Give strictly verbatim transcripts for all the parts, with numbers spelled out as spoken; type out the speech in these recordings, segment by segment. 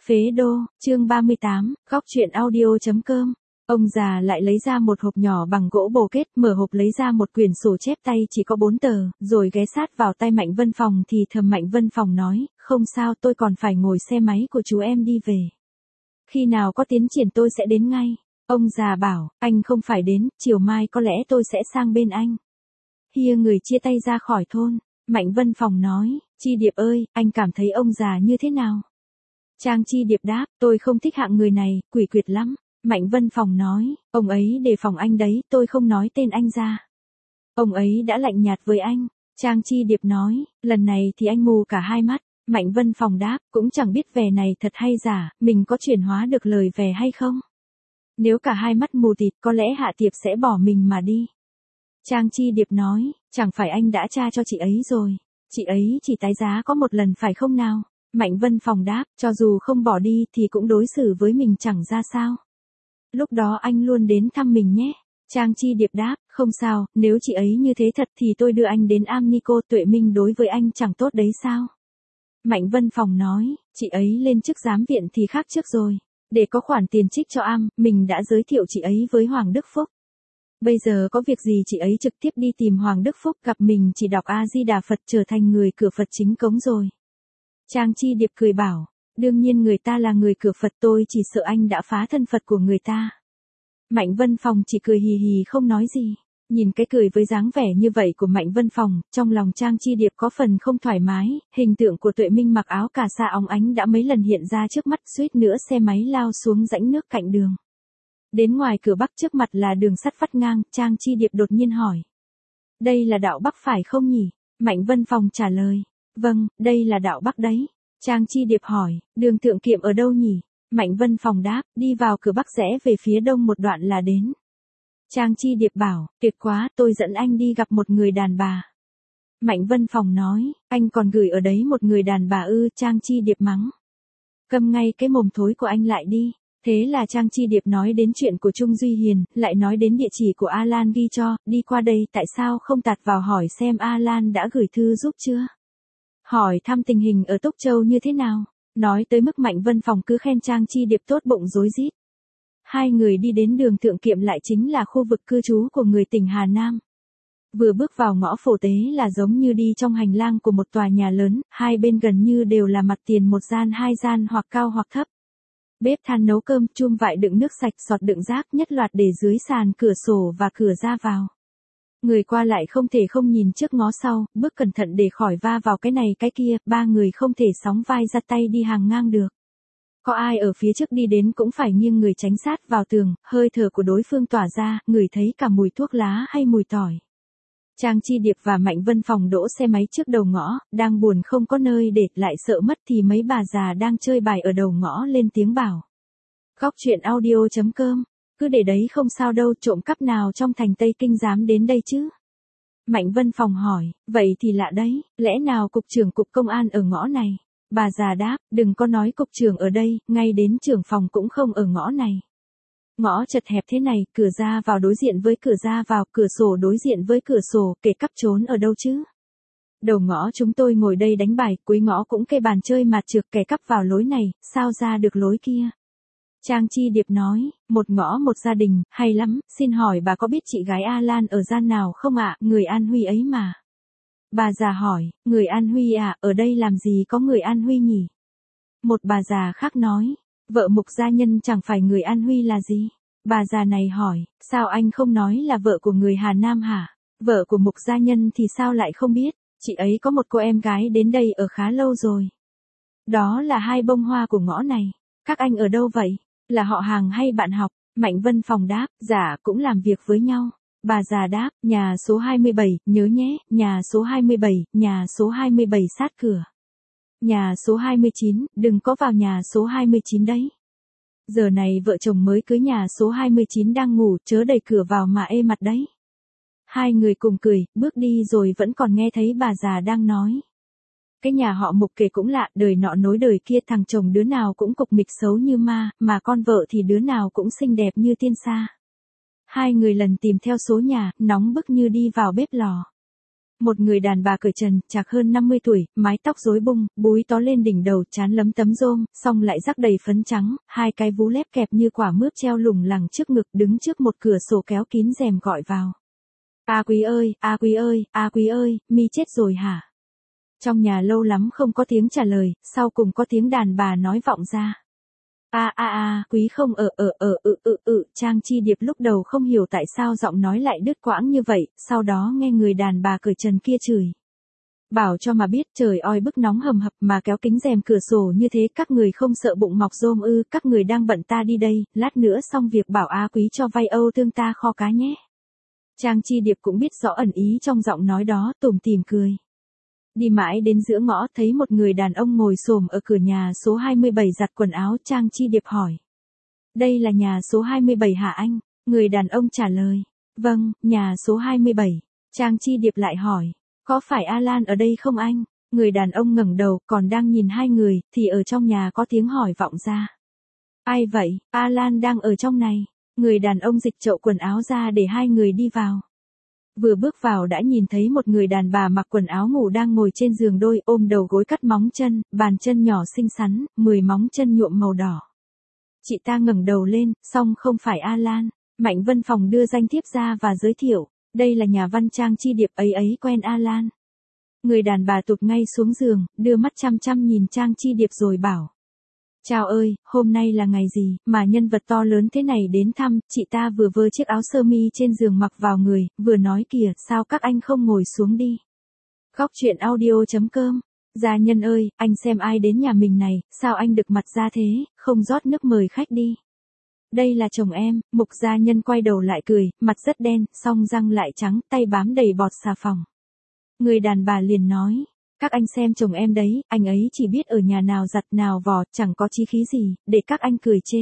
Phế đô, chương ba mươi tám, góc truyện audio.com. Ông già lại lấy ra một hộp nhỏ bằng gỗ bồ kết, mở hộp lấy ra một quyển sổ chép tay chỉ có bốn tờ, rồi ghé sát vào tay Mạnh Vân Phòng thì thầm. Mạnh Vân Phòng nói, không sao, tôi còn phải ngồi xe máy của chú em đi về. Khi nào có tiến triển tôi sẽ đến ngay. Ông già bảo, anh không phải đến, chiều mai có lẽ tôi sẽ sang bên anh. Hia người chia tay ra khỏi thôn. Mạnh Vân Phòng nói, Chi Điệp ơi, anh cảm thấy ông già như thế nào? Trang Chi Điệp đáp, tôi không thích hạng người này, quỷ quyệt lắm. Mạnh Vân Phòng nói, ông ấy đề phòng anh đấy, tôi không nói tên anh ra. Ông ấy đã lạnh nhạt với anh. Trang Chi Điệp nói, lần này thì anh mù cả hai mắt. Mạnh Vân Phòng đáp, cũng chẳng biết vẻ này thật hay giả, mình có chuyển hóa được lời vẻ hay không? Nếu cả hai mắt mù tịt có lẽ Hạ Tiệp sẽ bỏ mình mà đi. Trang Chi Điệp nói, chẳng phải anh đã tra cho chị ấy rồi. Chị ấy chỉ tái giá có một lần phải không nào? Mạnh Vân Phòng đáp, cho dù không bỏ đi thì cũng đối xử với mình chẳng ra sao. Lúc đó anh luôn đến thăm mình nhé. Trang Chi Điệp đáp, không sao, nếu chị ấy như thế thật thì tôi đưa anh đến Amnico. Tuệ Minh đối với anh chẳng tốt đấy sao? Mạnh Vân Phòng nói, chị ấy lên chức giám viện thì khác trước rồi. Để có khoản tiền trích cho Am, mình đã giới thiệu chị ấy với Hoàng Đức Phúc. Bây giờ có việc gì chị ấy trực tiếp đi tìm Hoàng Đức Phúc, gặp mình chỉ đọc A-di-đà Phật trở thành người cửa Phật chính cống rồi. Trang Chi Điệp cười bảo, đương nhiên người ta là người cửa Phật, tôi chỉ sợ anh đã phá thân Phật của người ta. Mạnh Vân Phòng chỉ cười hì hì không nói gì. Nhìn cái cười với dáng vẻ như vậy của Mạnh Vân Phòng, trong lòng Trang Chi Điệp có phần không thoải mái. Hình tượng của Tuệ Minh mặc áo cà sa óng ánh đã mấy lần hiện ra trước mắt, suýt nữa xe máy lao xuống rãnh nước cạnh đường. Đến ngoài cửa Bắc trước mặt là đường sắt vắt ngang, Trang Chi Điệp đột nhiên hỏi. Đây là đạo Bắc phải không nhỉ? Mạnh Vân Phòng trả lời. Vâng, đây là đạo Bắc đấy. Trang Chi Điệp hỏi, đường Thượng Kiệm ở đâu nhỉ? Mạnh Vân Phòng đáp, đi vào cửa Bắc rẽ về phía đông một đoạn là đến. Trang Chi Điệp bảo, tuyệt quá, tôi dẫn anh đi gặp một người đàn bà. Mạnh Vân Phòng nói, anh còn gửi ở đấy một người đàn bà ư? Trang Chi Điệp mắng. Câm ngay cái mồm thối của anh lại đi. Thế là Trang Chi Điệp nói đến chuyện của Trung Duy Hiền, lại nói đến địa chỉ của Alan ghi cho, đi qua đây tại sao không tạt vào hỏi xem Alan đã gửi thư giúp chưa? Hỏi thăm tình hình ở Túc Châu như thế nào? Nói tới mức Mạnh Vân Phòng cứ khen Trang Chi Điệp tốt bụng rối rít. Hai người đi đến đường Thượng Kiệm, lại chính là khu vực cư trú của người tỉnh Hà Nam. Vừa bước vào ngõ Phổ Tế là giống như đi trong hành lang của một tòa nhà lớn, hai bên gần như đều là mặt tiền một gian hai gian hoặc cao hoặc thấp. Bếp than nấu cơm, chum vại đựng nước sạch, sọt đựng rác nhất loạt để dưới sàn cửa sổ và cửa ra vào. Người qua lại không thể không nhìn trước ngó sau, bước cẩn thận để khỏi va vào cái này cái kia, ba người không thể sóng vai ra tay đi hàng ngang được. Có ai ở phía trước đi đến cũng phải nghiêng người tránh sát vào tường, hơi thở của đối phương tỏa ra, người thấy cả mùi thuốc lá hay mùi tỏi. Trang Chi Điệp và Mạnh Vân Phòng đỗ xe máy trước đầu ngõ, đang buồn không có nơi để, lại sợ mất thì mấy bà già đang chơi bài ở đầu ngõ lên tiếng bảo. Góc truyện audio.com, cứ để đấy không sao đâu, trộm cắp nào trong thành Tây Kinh dám đến đây chứ? Mạnh Vân Phòng hỏi, vậy thì lạ đấy, lẽ nào cục trưởng cục công an ở ngõ này? Bà già đáp, đừng có nói cục trưởng ở đây, ngay đến trưởng phòng cũng không ở ngõ này. Ngõ chật hẹp thế này, cửa ra vào đối diện với cửa ra vào, cửa sổ đối diện với cửa sổ, kẻ cắp trốn ở đâu chứ? Đầu ngõ chúng tôi ngồi đây đánh bài, cuối ngõ cũng kê bàn chơi mạt trược, kẻ cắp vào lối này, sao ra được lối kia? Trang Chi Điệp nói, một ngõ một gia đình, hay lắm, xin hỏi bà có biết chị gái Alan ở gian nào không ạ? Người An Huy ấy mà. Bà già hỏi, người An Huy à, ở đây làm gì có người An Huy nhỉ? Một bà già khác nói, vợ Mục gia nhân chẳng phải người An Huy là gì? Bà già này hỏi, sao anh không nói là vợ của người Hà Nam hả? Vợ của Mục gia nhân thì sao lại không biết? Chị ấy có một cô em gái đến đây ở khá lâu rồi. Đó là hai bông hoa của ngõ này. Các anh ở đâu vậy? Là họ hàng hay bạn học? Mạnh Vân Phòng đáp, dạ cũng làm việc với nhau. Bà già đáp, nhà số hai mươi bảy, nhớ nhé, nhà số hai mươi bảy, nhà số hai mươi bảy sát cửa. Nhà số hai mươi chín, đừng có vào nhà số hai mươi chín đấy. Giờ này vợ chồng mới cưới nhà số hai mươi chín đang ngủ, chớ đẩy cửa vào mà ê mặt đấy. Hai người cùng cười, bước đi rồi vẫn còn nghe thấy bà già đang nói. Cái nhà họ Mục kể cũng lạ, đời nọ nối đời kia, thằng chồng đứa nào cũng cục mịch xấu như ma, mà con vợ thì đứa nào cũng xinh đẹp như tiên sa. Hai người lần tìm theo số nhà, nóng bức như đi vào bếp lò. Một người đàn bà cởi trần, chạc hơn năm mươi tuổi, mái tóc rối bung, búi tó lên đỉnh đầu, trán lấm tấm rôm, song lại rắc đầy phấn trắng, hai cái vú lép kẹp như quả mướp treo lủng lẳng trước ngực, đứng trước một cửa sổ kéo kín rèm gọi vào. A Quý ơi, A Quý ơi, A Quý ơi, mi chết rồi hả? Trong nhà lâu lắm không có tiếng trả lời, sau cùng có tiếng đàn bà nói vọng ra. A a a, Quý không ở ở ở ừ ừ ừ, Trang Chi Điệp lúc đầu không hiểu tại sao giọng nói lại đứt quãng như vậy, sau đó nghe người đàn bà cởi trần kia chửi. Bảo cho mà biết, trời oi bức nóng hầm hập mà kéo kính rèm cửa sổ như thế, các người không sợ bụng mọc rôm ư? Các người đang bận, ta đi đây, lát nữa xong việc bảo A Quý cho vay Âu Tương ta kho cá nhé. Trang Chi Điệp cũng biết rõ ẩn ý trong giọng nói đó, tủm tỉm cười. Đi mãi đến giữa ngõ, thấy một người đàn ông ngồi xổm ở cửa nhà số hai mươi bảy giặt quần áo. Trang Chi Điệp hỏi. Đây là nhà số hai mươi bảy hả anh? Người đàn ông trả lời. Vâng, nhà số hai mươi bảy. Trang Chi Điệp lại hỏi. Có phải Alan ở đây không anh? Người đàn ông ngẩng đầu, còn đang nhìn hai người, thì ở trong nhà có tiếng hỏi vọng ra. Ai vậy? Alan đang ở trong này. Người đàn ông dịch chậu quần áo ra để hai người đi vào. Vừa bước vào đã nhìn thấy một người đàn bà mặc quần áo ngủ đang ngồi trên giường đôi, ôm đầu gối cắt móng chân, bàn chân nhỏ xinh xắn, mười móng chân nhuộm màu đỏ. Chị ta ngẩng đầu lên, song không phải Alan. Mạnh Vân Phòng đưa danh thiếp ra và giới thiệu, đây là nhà văn Trang Chi Điệp ấy ấy quen Alan. Người đàn bà tụt ngay xuống giường, đưa mắt chăm chăm nhìn Trang Chi Điệp rồi bảo. Chào ơi, hôm nay là ngày gì, mà nhân vật to lớn thế này đến thăm? Chị ta vừa vơ chiếc áo sơ mi trên giường mặc vào người, vừa nói kìa, sao các anh không ngồi xuống đi? Góc truyện audio chấm com. Gia nhân ơi, anh xem ai đến nhà mình này, sao anh được mặt ra thế, không rót nước mời khách đi. Đây là chồng em. Mục gia nhân quay đầu lại cười, mặt rất đen, song răng lại trắng, tay bám đầy bọt xà phòng. Người đàn bà liền nói. Các anh xem chồng em đấy, anh ấy chỉ biết ở nhà nào giặt nào vò, chẳng có chí khí gì, để các anh cười chê.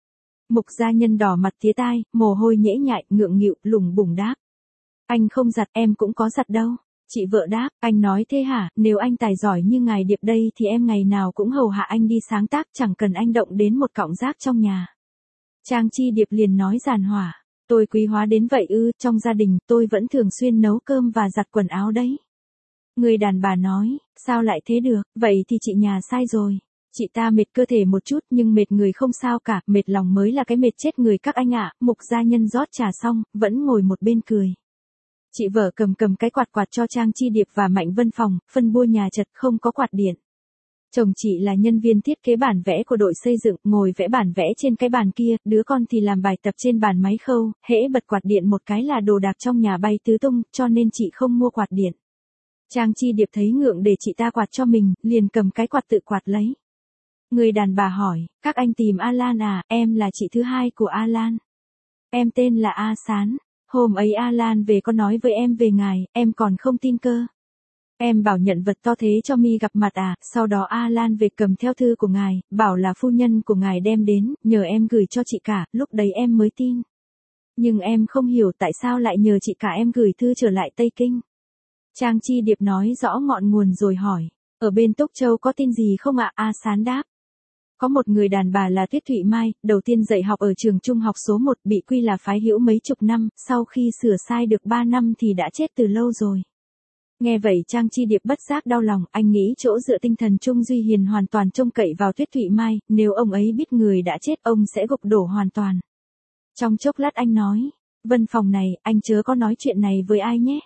Mục gia nhân đỏ mặt tía tai, mồ hôi nhễ nhại, ngượng nghịu, lủng bủng đáp. Anh không giặt, em cũng có giặt đâu. Chị vợ đáp, anh nói thế hả, nếu anh tài giỏi như ngài Điệp đây thì em ngày nào cũng hầu hạ anh đi sáng tác, chẳng cần anh động đến một cọng rác trong nhà. Trang Chi Điệp liền nói giàn hỏa, tôi quý hóa đến vậy ư? Trong gia đình tôi vẫn thường xuyên nấu cơm và giặt quần áo đấy. Người đàn bà nói, sao lại thế được, vậy thì chị nhà sai rồi. Chị ta mệt cơ thể một chút nhưng mệt người không sao cả, mệt lòng mới là cái mệt chết người các anh ạ. Mục gia nhân rót trà xong, vẫn ngồi một bên cười. Chị vợ cầm cầm cái quạt quạt cho Trang Chi Điệp và Mạnh Vân Phòng, phân bua nhà chật không có quạt điện. Chồng chị là nhân viên thiết kế bản vẽ của đội xây dựng, ngồi vẽ bản vẽ trên cái bàn kia, đứa con thì làm bài tập trên bàn máy khâu, hễ bật quạt điện một cái là đồ đạc trong nhà bay tứ tung, cho nên chị không mua quạt điện. Trang Chi Điệp thấy ngượng để chị ta quạt cho mình, liền cầm cái quạt tự quạt lấy. Người đàn bà hỏi, các anh tìm Alan à? Em là chị thứ hai của Alan. Em tên là A Sán. Hôm ấy Alan về có nói với em về ngài, em còn không tin cơ. Em bảo nhận vật to thế cho mi gặp mặt à? Sau đó Alan về cầm theo thư của ngài, bảo là phu nhân của ngài đem đến, nhờ em gửi cho chị cả, lúc đấy em mới tin. Nhưng em không hiểu tại sao lại nhờ chị cả em gửi thư trở lại Tây Kinh. Trang Chi Điệp nói rõ ngọn nguồn rồi hỏi, ở bên Tốc Châu có tin gì không ạ? A Sán đáp. Có một người đàn bà là Tuyết Thụy Mai, đầu tiên dạy học ở trường trung học số một, bị quy là phái hữu mấy chục năm, sau khi sửa sai được ba năm thì đã chết từ lâu rồi. Nghe vậy Trang Chi Điệp bất giác đau lòng, anh nghĩ chỗ dựa tinh thần Trung Duy Hiền hoàn toàn trông cậy vào Tuyết Thụy Mai, nếu ông ấy biết người đã chết ông sẽ gục đổ hoàn toàn. Trong chốc lát anh nói, Vân Phòng này, anh chớ có nói chuyện này với ai nhé.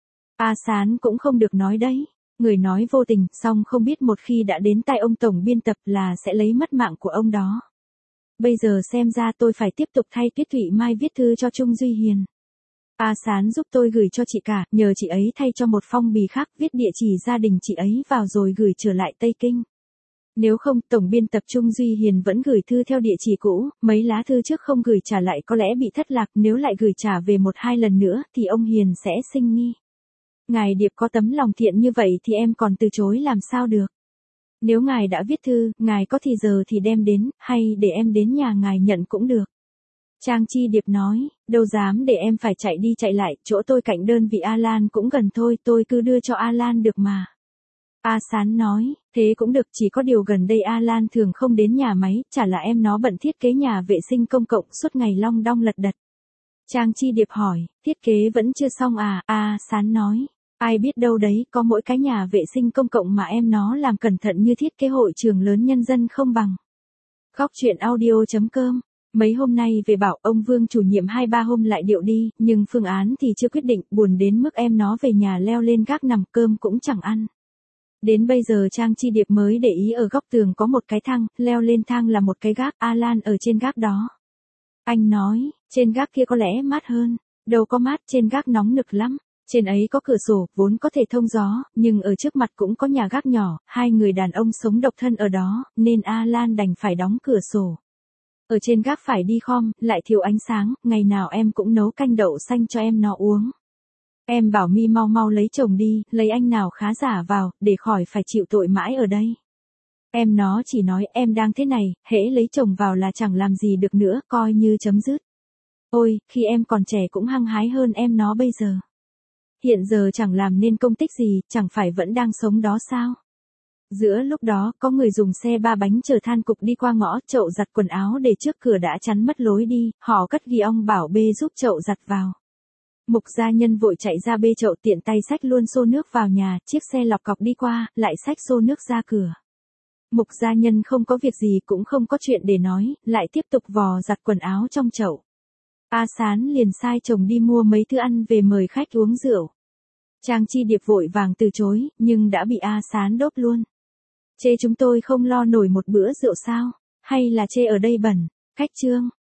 A Sán cũng không được nói đấy. Người nói vô tình, song không biết một khi đã đến tay ông tổng biên tập là sẽ lấy mất mạng của ông đó. Bây giờ xem ra tôi phải tiếp tục thay Tuyết Thụy Mai viết thư cho Trung Duy Hiền. A Sán giúp tôi gửi cho chị cả, nhờ chị ấy thay cho một phong bì khác viết địa chỉ gia đình chị ấy vào rồi gửi trở lại Tây Kinh. Nếu không, tổng biên tập Trung Duy Hiền vẫn gửi thư theo địa chỉ cũ, mấy lá thư trước không gửi trả lại có lẽ bị thất lạc, nếu lại gửi trả về một hai lần nữa thì ông Hiền sẽ sinh nghi. Ngài Điệp có tấm lòng thiện như vậy thì em còn từ chối làm sao được. Nếu ngài đã viết thư, ngài có thì giờ thì đem đến, hay để em đến nhà ngài nhận cũng được. Trang Chi Điệp nói, đâu dám để em phải chạy đi chạy lại, chỗ tôi cạnh đơn vị Alan cũng gần thôi, tôi cứ đưa cho Alan được mà. A Sán nói, thế cũng được, chỉ có điều gần đây Alan thường không đến nhà máy, chả là em nó bận thiết kế nhà vệ sinh công cộng suốt ngày long đong lật đật. Trang Chi Điệp hỏi, thiết kế vẫn chưa xong à? A Sán nói, Ai biết đâu đấy, có mỗi cái nhà vệ sinh công cộng mà em nó làm cẩn thận như thiết kế hội trường lớn nhân dân không bằng. Góc chuyện audio.com. Mấy hôm nay về bảo ông Vương chủ nhiệm hai ba hôm lại điệu đi, nhưng phương án thì chưa quyết định, buồn đến mức em nó về nhà leo lên gác nằm cơm cũng chẳng ăn. Đến bây giờ Trang Chi Điệp mới để ý ở góc tường có một cái thang, leo lên thang là một cái gác, Alan ở trên gác đó. Anh nói, trên gác kia có lẽ mát hơn. Đâu có mát, trên gác nóng nực lắm. Trên ấy có cửa sổ, vốn có thể thông gió, nhưng ở trước mặt cũng có nhà gác nhỏ, hai người đàn ông sống độc thân ở đó, nên Alan đành phải đóng cửa sổ. Ở trên gác phải đi khom, lại thiếu ánh sáng, ngày nào em cũng nấu canh đậu xanh cho em nó uống. Em bảo Mi mau mau lấy chồng đi, lấy anh nào khá giả vào, để khỏi phải chịu tội mãi ở đây. Em nó chỉ nói em đang thế này, hễ lấy chồng vào là chẳng làm gì được nữa, coi như chấm dứt. Ôi, khi em còn trẻ cũng hăng hái hơn em nó bây giờ. Hiện giờ chẳng làm nên công tích gì, chẳng phải vẫn đang sống đó sao? Giữa lúc đó, có người dùng xe ba bánh chở than cục đi qua ngõ, chậu giặt quần áo để trước cửa đã chắn mất lối đi, họ cất ghi ông bảo bê giúp chậu giặt vào. Mục gia nhân vội chạy ra bê chậu tiện tay xách luôn xô nước vào nhà, chiếc xe lọc cọc đi qua, lại xách xô nước ra cửa. Mục gia nhân không có việc gì cũng không có chuyện để nói, lại tiếp tục vò giặt quần áo trong chậu. A Sán liền sai chồng đi mua mấy thứ ăn về mời khách uống rượu. Trang Chi Điệp vội vàng từ chối, nhưng đã bị A Sán đốt luôn. Chê chúng tôi không lo nổi một bữa rượu sao? Hay là chê ở đây bẩn? Khách trương.